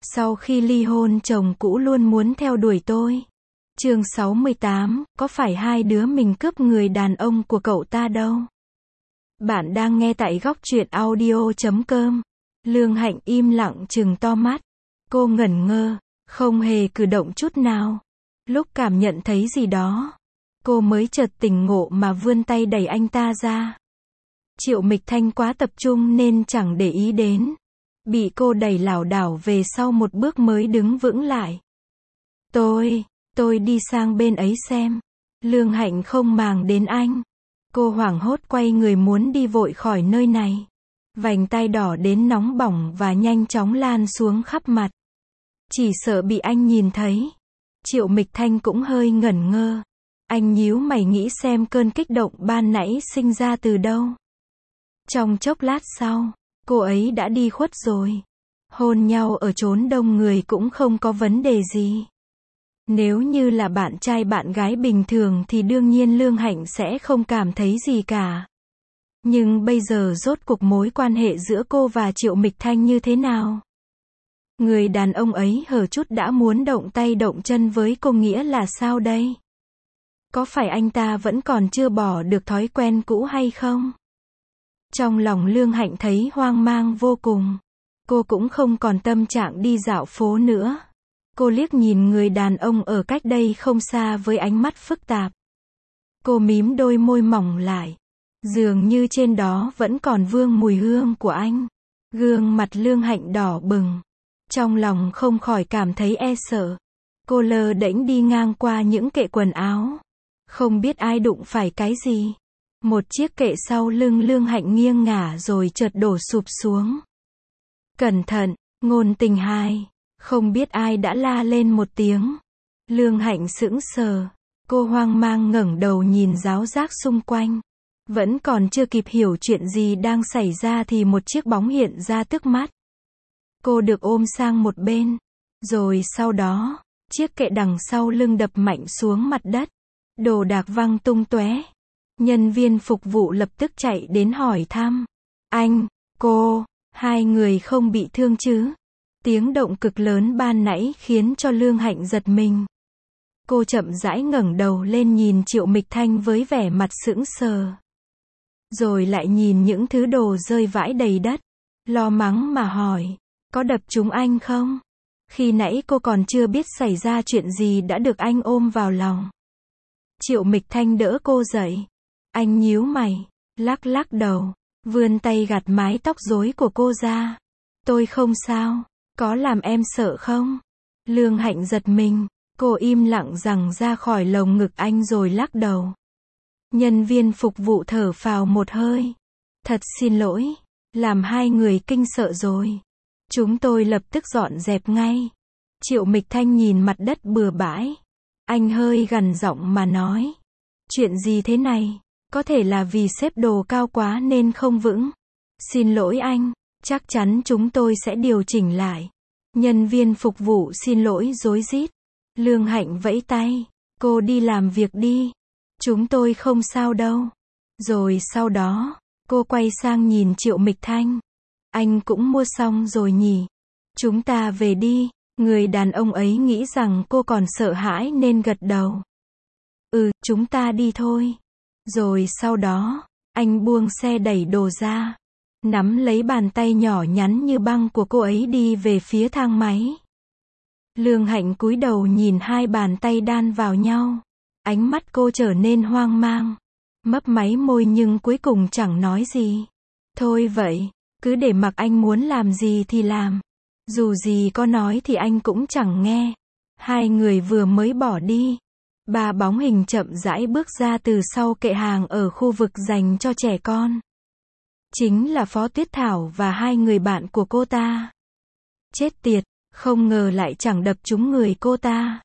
Sau khi ly hôn chồng cũ luôn muốn theo đuổi tôi. Chương 68, có phải hai đứa mình cướp người đàn ông của cậu ta đâu? Bạn đang nghe tại góc truyện audio.com. Lương Hạnh im lặng trừng to mắt. Cô ngẩn ngơ, không hề cử động chút nào. Lúc cảm nhận thấy gì đó, cô mới chợt tỉnh ngộ mà vươn tay đẩy anh ta ra. Triệu Mịch Thanh quá tập trung nên chẳng để ý đến. Bị cô đẩy lảo đảo về sau một bước mới đứng vững lại. Tôi đi sang bên ấy xem. Lương Hạnh không màng đến anh. Cô hoảng hốt quay người muốn đi vội khỏi nơi này. Vành tai đỏ đến nóng bỏng và nhanh chóng lan xuống khắp mặt. Chỉ sợ bị anh nhìn thấy. Triệu Mịch Thanh cũng hơi ngẩn ngơ. Anh nhíu mày nghĩ xem cơn kích động ban nãy sinh ra từ đâu. Trong chốc lát sau, cô ấy đã đi khuất rồi. Hôn nhau ở chốn đông người cũng không có vấn đề gì. Nếu như là bạn trai bạn gái bình thường thì đương nhiên Lương Hạnh sẽ không cảm thấy gì cả. Nhưng bây giờ rốt cuộc mối quan hệ giữa cô và Triệu Mịch Thanh như thế nào? Người đàn ông ấy hở chút đã muốn động tay động chân với cô nghĩa là sao đây? Có phải anh ta vẫn còn chưa bỏ được thói quen cũ hay không? Trong lòng Lương Hạnh thấy hoang mang vô cùng. Cô cũng không còn tâm trạng đi dạo phố nữa. Cô liếc nhìn người đàn ông ở cách đây không xa với ánh mắt phức tạp. Cô mím đôi môi mỏng lại. Dường như trên đó vẫn còn vương mùi hương của anh. Gương mặt Lương Hạnh đỏ bừng. Trong lòng không khỏi cảm thấy e sợ. Cô lơ đễnh đi ngang qua những kệ quần áo. Không biết ai đụng phải cái gì. Một chiếc kệ sau lưng Lương Hạnh nghiêng ngả rồi chợt đổ sụp xuống. Cẩn thận, ngôn tình hai. Không biết ai đã la lên một tiếng. Lương Hạnh sững sờ. Cô hoang mang ngẩng đầu nhìn ráo rác xung quanh. Vẫn còn chưa kịp hiểu chuyện gì đang xảy ra thì một chiếc bóng hiện ra trước mắt. Cô được ôm sang một bên. Rồi sau đó, chiếc kệ đằng sau lưng đập mạnh xuống mặt đất. Đồ đạc văng tung tóe. Nhân viên phục vụ lập tức chạy đến hỏi thăm. Anh, cô, hai người không bị thương chứ? Tiếng động cực lớn ban nãy khiến cho Lương Hạnh giật mình. Cô chậm rãi ngẩng đầu lên nhìn Triệu Mịch Thanh với vẻ mặt sững sờ. Rồi lại nhìn những thứ đồ rơi vãi đầy đất. Lo mắng mà hỏi, có đập trúng anh không? Khi nãy cô còn chưa biết xảy ra chuyện gì đã được anh ôm vào lòng. Triệu Mịch Thanh đỡ cô dậy. Anh nhíu mày, lắc lắc đầu, vươn tay gạt mái tóc rối của cô ra. Tôi không sao, có làm em sợ không? Lương Hạnh giật mình, cô im lặng rằng ra khỏi lồng ngực anh rồi lắc đầu. Nhân viên phục vụ thở phào một hơi. Thật xin lỗi, làm hai người kinh sợ rồi. Chúng tôi lập tức dọn dẹp ngay. Triệu Mịch Thanh nhìn mặt đất bừa bãi. Anh hơi gằn giọng mà nói. Chuyện gì thế này? Có thể là vì xếp đồ cao quá nên không vững. Xin lỗi anh, chắc chắn chúng tôi sẽ điều chỉnh lại. Nhân viên phục vụ xin lỗi rối rít. Lương Hạnh vẫy tay. Cô đi làm việc đi. Chúng tôi không sao đâu. Rồi sau đó, cô quay sang nhìn Triệu Mịch Thanh. Anh cũng mua xong rồi nhỉ? Chúng ta về đi. Người đàn ông ấy nghĩ rằng cô còn sợ hãi nên gật đầu. Chúng ta đi thôi. Rồi sau đó, anh buông xe đẩy đồ ra. Nắm lấy bàn tay nhỏ nhắn như băng của cô ấy đi về phía thang máy. Lương Hạnh cúi đầu nhìn hai bàn tay đan vào nhau. Ánh mắt cô trở nên hoang mang. Mấp máy môi nhưng cuối cùng chẳng nói gì. Thôi vậy, cứ để mặc anh muốn làm gì thì làm. Dù gì có nói thì anh cũng chẳng nghe. Hai người vừa mới bỏ đi. Ba bóng hình chậm rãi bước ra từ sau kệ hàng ở khu vực dành cho trẻ con. Chính là Phó Tuyết Thảo và hai người bạn của cô ta. Chết tiệt, không ngờ lại chẳng đập trúng người cô ta.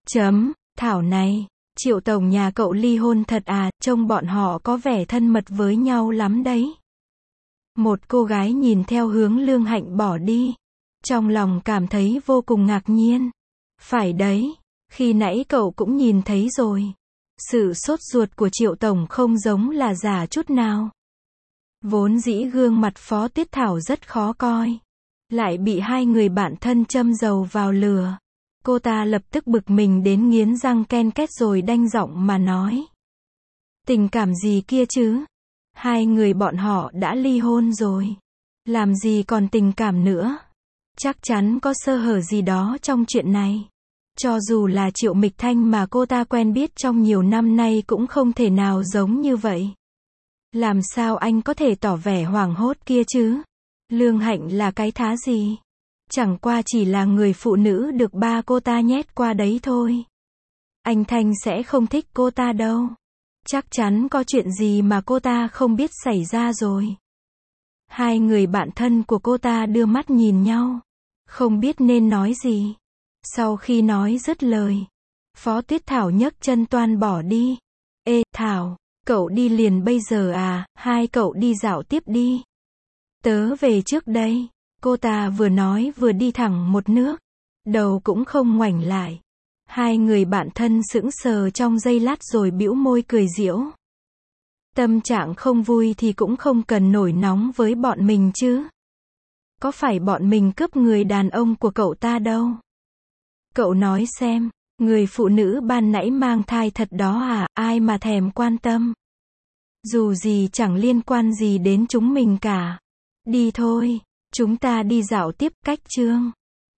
Thảo này, Triệu tổng nhà cậu ly hôn thật à, trông bọn họ có vẻ thân mật với nhau lắm đấy. Một cô gái nhìn theo hướng Lương Hạnh bỏ đi. Trong lòng cảm thấy vô cùng ngạc nhiên. Phải đấy, khi nãy cậu cũng nhìn thấy rồi. Sự sốt ruột của Triệu tổng không giống là giả chút nào. Vốn dĩ gương mặt Phó Tuyết Thảo rất khó coi. Lại bị hai người bạn thân châm dầu vào lửa. Cô ta lập tức bực mình đến nghiến răng ken két rồi đanh giọng mà nói. Tình cảm gì kia chứ? Hai người bọn họ đã ly hôn rồi. Làm gì còn tình cảm nữa? Chắc chắn có sơ hở gì đó trong chuyện này. Cho dù là Triệu Mịch Thanh mà cô ta quen biết trong nhiều năm nay cũng không thể nào giống như vậy. Làm sao anh có thể tỏ vẻ hoảng hốt kia chứ? Lương Hạnh là cái thá gì? Chẳng qua chỉ là người phụ nữ được ba cô ta nhét qua đấy thôi. Anh Thanh sẽ không thích cô ta đâu. Chắc chắn có chuyện gì mà cô ta không biết xảy ra rồi. Hai người bạn thân của cô ta đưa mắt nhìn nhau. Không biết nên nói gì. Sau khi nói dứt lời, Phó Tuyết Thảo nhấc chân toan bỏ đi. Ê, Thảo, cậu đi liền bây giờ à, hai cậu đi dạo tiếp đi. Tớ về trước đây. Cô ta vừa nói vừa đi thẳng một nước. Đầu cũng không ngoảnh lại. Hai người bạn thân sững sờ trong giây lát rồi bĩu môi cười giễu. Tâm trạng không vui thì cũng không cần nổi nóng với bọn mình chứ. Có phải bọn mình cướp người đàn ông của cậu ta đâu? Cậu nói xem, người phụ nữ ban nãy mang thai thật đó à, ai mà thèm quan tâm. Dù gì chẳng liên quan gì đến chúng mình cả. Đi thôi, chúng ta đi dạo tiếp. Cách chương